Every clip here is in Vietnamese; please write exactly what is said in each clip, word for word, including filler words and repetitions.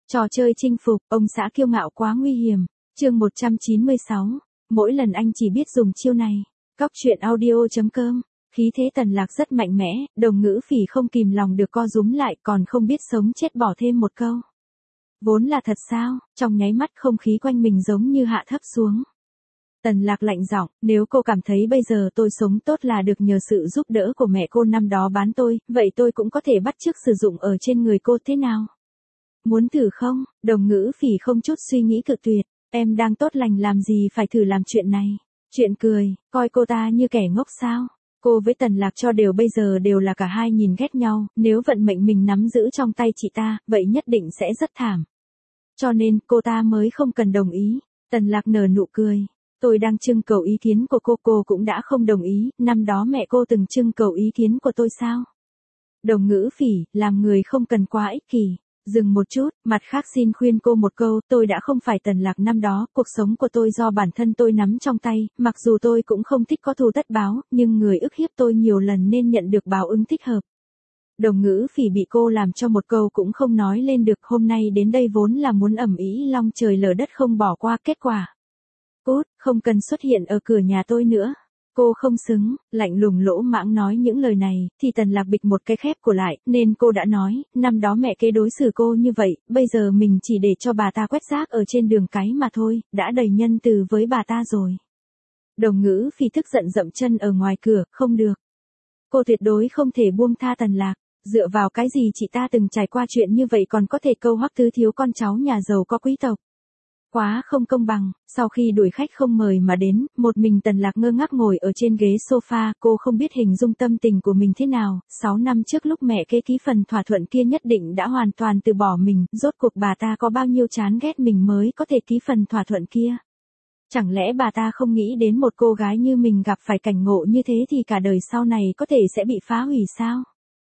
Trò chơi chinh phục, ông xã kiêu ngạo quá nguy hiểm. Chương một trăm chín mươi sáu. Mỗi lần anh chỉ biết dùng chiêu này. Cóc truyện audio chấm com. Khí thế Tần Lạc rất mạnh mẽ, Đồng Ngữ Phỉ không kìm lòng được co rúm lại, còn không biết sống chết bỏ thêm một câu. Vốn là thật sao? Trong nháy mắt không khí quanh mình giống như hạ thấp xuống. Tần Lạc lạnh giọng, nếu cô cảm thấy bây giờ tôi sống tốt là được nhờ sự giúp đỡ của mẹ cô năm đó bán tôi, vậy tôi cũng có thể bắt chước sử dụng ở trên người cô thế nào? Muốn thử không? Đồng Ngữ Phỉ không chút suy nghĩ cự tuyệt, em đang tốt lành làm gì phải thử làm chuyện này. Chuyện cười, coi cô ta như kẻ ngốc sao? Cô với Tần Lạc cho đều bây giờ đều là cả hai nhìn ghét nhau, nếu vận mệnh mình nắm giữ trong tay chị ta, vậy nhất định sẽ rất thảm. Cho nên, cô ta mới không cần đồng ý. Tần Lạc nở nụ cười. Tôi đang trưng cầu ý kiến của cô, cô cũng đã không đồng ý, năm đó mẹ cô từng trưng cầu ý kiến của tôi sao? Đồng Ngữ Phỉ, làm người không cần quá ích kỷ. Dừng một chút, mặt khác xin khuyên cô một câu, tôi đã không phải Tần Lạc năm đó, cuộc sống của tôi do bản thân tôi nắm trong tay, mặc dù tôi cũng không thích có thù tất báo, nhưng người ức hiếp tôi nhiều lần nên nhận được báo ứng thích hợp. Đồng Ngữ Phỉ bị cô làm cho một câu cũng không nói lên được, hôm nay đến đây vốn là muốn ầm ĩ long trời lở đất không bỏ qua, kết quả. Cút, không cần xuất hiện ở cửa nhà tôi nữa. Cô không xứng, lạnh lùng lỗ mãng nói những lời này, thì Tần Lạc bịch một cái khép của lại, nên cô đã nói, năm đó mẹ kế đối xử cô như vậy, bây giờ mình chỉ để cho bà ta quét rác ở trên đường cái mà thôi, đã đầy nhân từ với bà ta rồi. Đồng Ngữ Phỉ tức giận dậm chân ở ngoài cửa, không được. Cô tuyệt đối không thể buông tha Tần Lạc, dựa vào cái gì chị ta từng trải qua chuyện như vậy còn có thể câu Hoắc Tứ thiếu con cháu nhà giàu có quý tộc. Quá không công bằng, sau khi đuổi khách không mời mà đến, một mình Tần Lạc ngơ ngác ngồi ở trên ghế sofa, cô không biết hình dung tâm tình của mình thế nào, sáu năm trước lúc mẹ kế ký phần thỏa thuận kia nhất định đã hoàn toàn từ bỏ mình, rốt cuộc bà ta có bao nhiêu chán ghét mình mới có thể ký phần thỏa thuận kia. Chẳng lẽ bà ta không nghĩ đến một cô gái như mình gặp phải cảnh ngộ như thế thì cả đời sau này có thể sẽ bị phá hủy sao?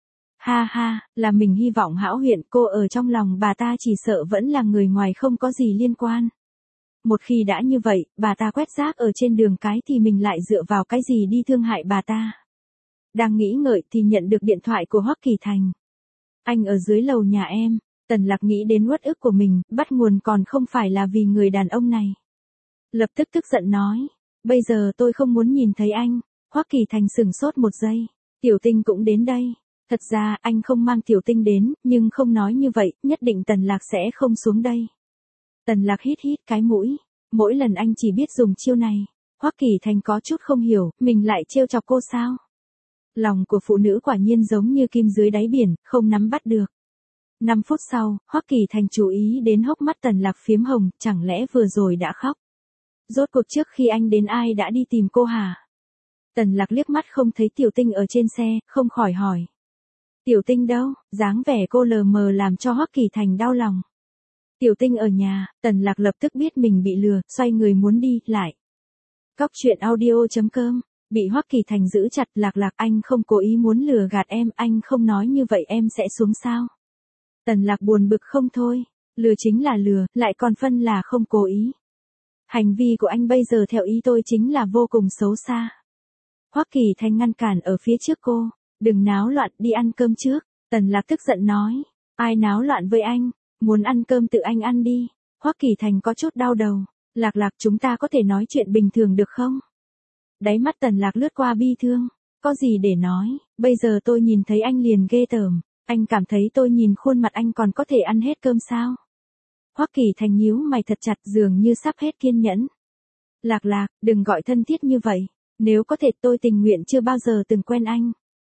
Ha ha, là mình hy vọng hão huyền, cô ở trong lòng bà ta chỉ sợ vẫn là người ngoài không có gì liên quan. Một khi đã như vậy, bà ta quét rác ở trên đường cái thì mình lại dựa vào cái gì đi thương hại bà ta. Đang nghĩ ngợi thì nhận được điện thoại của Hoắc Kỳ Thành. Anh ở dưới lầu nhà em. Tần Lạc nghĩ đến uất ức của mình, bắt nguồn còn không phải là vì người đàn ông này. Lập tức tức giận nói, bây giờ tôi không muốn nhìn thấy anh. Hoắc Kỳ Thành sửng sốt một giây, Tiểu Tinh cũng đến đây. Thật ra anh không mang Tiểu Tinh đến, nhưng không nói như vậy, nhất định Tần Lạc sẽ không xuống đây. Tần Lạc hít hít cái mũi, mỗi lần anh chỉ biết dùng chiêu này. Hoắc Kỳ Thành có chút không hiểu, mình lại trêu chọc cô sao? Lòng của phụ nữ quả nhiên giống như kim dưới đáy biển, không nắm bắt được. Năm phút sau, Hoắc Kỳ Thành chú ý đến hốc mắt Tần Lạc phiếm hồng, chẳng lẽ vừa rồi đã khóc? Rốt cuộc trước khi anh đến ai đã đi tìm cô hả? Tần Lạc liếc mắt không thấy Tiểu Tinh ở trên xe, không khỏi hỏi. Tiểu Tinh đâu? Dáng vẻ cô lờ mờ làm cho Hoắc Kỳ Thành đau lòng. Tiểu Tinh ở nhà. Tần Lạc lập tức biết mình bị lừa, xoay người muốn đi, lại. Cóc truyện audio chấm com. Bị Hoắc Kỳ Thành giữ chặt. Lạc Lạc, anh không cố ý muốn lừa gạt em, anh không nói như vậy em sẽ xuống sao? Tần Lạc buồn bực không thôi. Lừa chính là lừa, lại còn phân là không cố ý. Hành vi của anh bây giờ theo ý tôi chính là vô cùng xấu xa. Hoắc Kỳ Thành ngăn cản ở phía trước cô. Đừng náo loạn, đi ăn cơm trước. Tần Lạc tức giận nói. Ai náo loạn với anh? Muốn ăn cơm tự anh ăn đi. Hoắc Kỳ Thành có chút đau đầu. Lạc Lạc, chúng ta có thể nói chuyện bình thường được không? Đáy mắt Tần Lạc lướt qua bi thương. Có gì để nói, bây giờ tôi nhìn thấy anh liền ghê tởm. Anh cảm thấy tôi nhìn khuôn mặt anh còn có thể ăn hết cơm sao? Hoắc Kỳ Thành nhíu mày thật chặt, dường như sắp hết kiên nhẫn. Lạc Lạc, đừng gọi thân thiết như vậy. Nếu có thể tôi tình nguyện chưa bao giờ từng quen anh.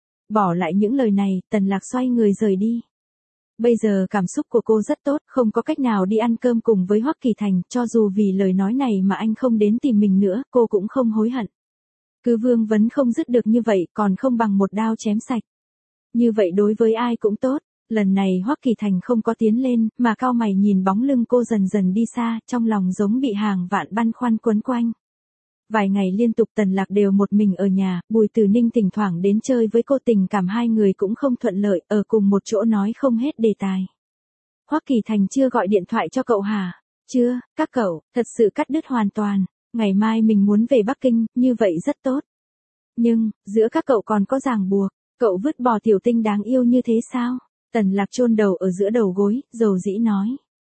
Bỏ lại những lời này, Tần Lạc xoay người rời đi. Bây giờ cảm xúc của cô rất tốt, không có cách nào đi ăn cơm cùng với Hoắc Kỳ Thành, cho dù vì lời nói này mà anh không đến tìm mình nữa, cô cũng không hối hận. Cứ vương vấn không dứt được như vậy, còn không bằng một đao chém sạch. Như vậy đối với ai cũng tốt. Lần này Hoắc Kỳ Thành không có tiến lên, mà cau mày nhìn bóng lưng cô dần dần đi xa, trong lòng giống bị hàng vạn băn khoăn quấn quanh. Vài ngày liên tục Tần Lạc đều một mình ở nhà, Bùi Tử Ninh thỉnh thoảng đến chơi với cô, tình cảm hai người cũng không thuận lợi, ở cùng một chỗ nói không hết đề tài. Hoắc Kỳ Thành chưa gọi điện thoại cho cậu hả? Chưa, các cậu, thật sự cắt đứt hoàn toàn. Ngày mai mình muốn về Bắc Kinh, như vậy rất tốt. Nhưng, giữa các cậu còn có ràng buộc, cậu vứt bỏ Tiểu Tinh đáng yêu như thế sao? Tần Lạc chôn đầu ở giữa đầu gối, dầu dĩ nói.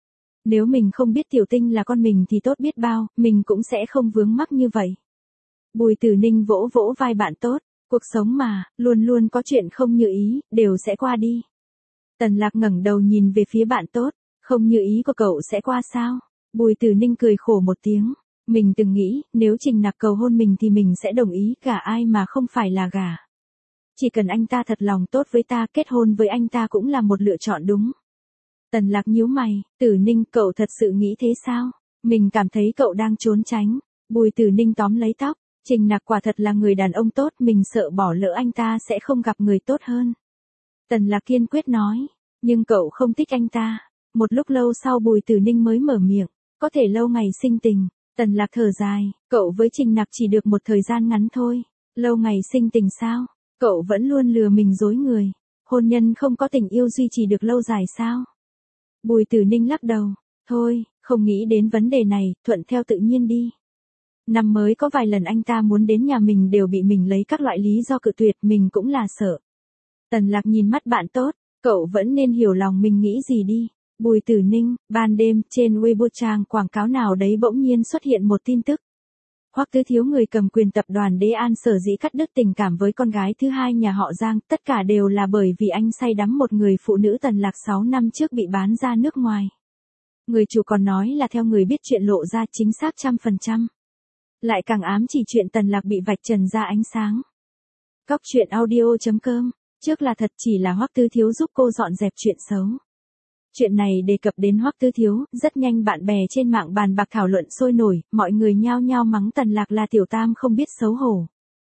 Nếu mình không biết Tiểu Tinh là con mình thì tốt biết bao, mình cũng sẽ không vướng mắc như vậy. Bùi Tử Ninh vỗ vỗ vai bạn tốt, cuộc sống mà, luôn luôn có chuyện không như ý, đều sẽ qua đi. Tần Lạc ngẩng đầu nhìn về phía bạn tốt, không như ý của cậu sẽ qua sao? Bùi Tử Ninh cười khổ một tiếng, mình từng nghĩ, nếu Trình Nặc cầu hôn mình thì mình sẽ đồng ý, gả ai mà không phải là gả. Chỉ cần anh ta thật lòng tốt với ta, kết hôn với anh ta cũng là một lựa chọn đúng. Tần Lạc nhíu mày, Tử Ninh, cậu thật sự nghĩ thế sao? Mình cảm thấy cậu đang trốn tránh. Bùi Tử Ninh tóm lấy tóc, Trình Nặc quả thật là người đàn ông tốt, mình sợ bỏ lỡ anh ta sẽ không gặp người tốt hơn. Tần Lạc kiên quyết nói, nhưng cậu không thích anh ta. Một lúc lâu sau Bùi Tử Ninh mới mở miệng, có thể lâu ngày sinh tình. Tần Lạc thở dài, cậu với Trình Nặc chỉ được một thời gian ngắn thôi. Lâu ngày sinh tình sao? Cậu vẫn luôn lừa mình dối người. Hôn nhân không có tình yêu duy trì được lâu dài sao? Bùi Tử Ninh lắc đầu, thôi, không nghĩ đến vấn đề này, thuận theo tự nhiên đi. Năm mới có vài lần anh ta muốn đến nhà mình đều bị mình lấy các loại lý do cự tuyệt, mình cũng là sợ. Tần Lạc nhìn mắt bạn tốt, cậu vẫn nên hiểu lòng mình nghĩ gì đi. Bùi Tử Ninh, ban đêm, trên Weibo trang quảng cáo nào đấy bỗng nhiên xuất hiện một tin tức. Hoắc Tứ Thiếu, người cầm quyền tập đoàn Đế An, sở dĩ cắt đứt tình cảm với con gái thứ hai nhà họ Giang, tất cả đều là bởi vì anh say đắm một người phụ nữ Tần Lạc sáu năm trước bị bán ra nước ngoài. Người chủ còn nói là theo người biết chuyện lộ ra, chính xác trăm phần trăm. Lại càng ám chỉ chuyện Tần Lạc bị vạch trần ra ánh sáng. Cóc truyện audio chấm com, trước là thật, chỉ là Hoắc Tứ Thiếu giúp cô dọn dẹp chuyện xấu. Chuyện này đề cập đến Hoắc Tứ Thiếu, rất nhanh bạn bè trên mạng bàn bạc thảo luận sôi nổi, mọi người nhao nhao mắng Tần Lạc là tiểu tam không biết xấu hổ.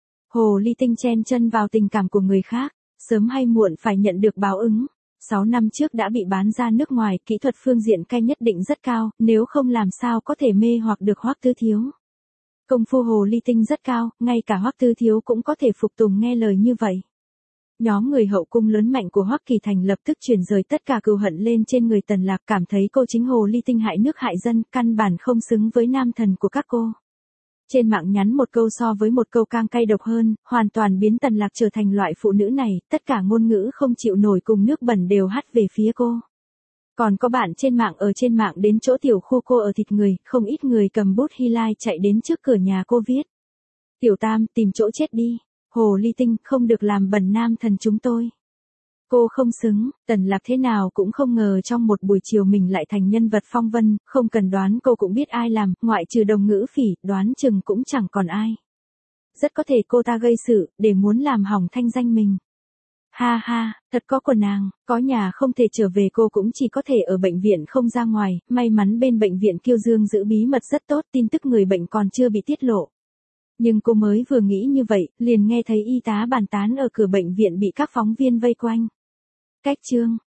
Hồ ly tinh chen chân vào tình cảm của người khác, sớm hay muộn phải nhận được báo ứng. sáu năm trước đã bị bán ra nước ngoài, kỹ thuật phương diện cay nhất định rất cao, nếu không làm sao có thể mê hoặc được Hoắc Tứ Thiếu. Công phu hồ ly tinh rất cao, ngay cả Hoắc Tứ Thiếu cũng có thể phục tùng nghe lời như vậy. Nhóm người hậu cung lớn mạnh của Hoắc Kỳ Thành lập tức chuyển rời tất cả cừu hận lên trên người Tần Lạc, cảm thấy cô chính hồ ly tinh hại nước hại dân, căn bản không xứng với nam thần của các cô. Trên mạng nhắn một câu so với một câu càng cay độc hơn, hoàn toàn biến Tần Lạc trở thành loại phụ nữ này, tất cả ngôn ngữ không chịu nổi cùng nước bẩn đều hắt về phía cô. Còn có bạn trên mạng ở trên mạng đến chỗ tiểu khu cô ở thịt người, không ít người cầm bút hy lai chạy đến trước cửa nhà cô viết. Tiểu tam, tìm chỗ chết đi. Hồ ly tinh, không được làm bẩn nam thần chúng tôi. Cô không xứng. Tần Lạc thế nào cũng không ngờ trong một buổi chiều mình lại thành nhân vật phong vân, không cần đoán cô cũng biết ai làm, ngoại trừ Đồng Ngữ Phỉ, đoán chừng cũng chẳng còn ai. Rất có thể cô ta gây sự, để muốn làm hỏng thanh danh mình. Ha ha, thật có của nàng, có nhà không thể trở về, cô cũng chỉ có thể ở bệnh viện không ra ngoài, may mắn bên bệnh viện Kiêu Dương giữ bí mật rất tốt, tin tức người bệnh còn chưa bị tiết lộ. Nhưng cô mới vừa nghĩ như vậy, liền nghe thấy y tá bàn tán ở cửa bệnh viện bị các phóng viên vây quanh. Cách chương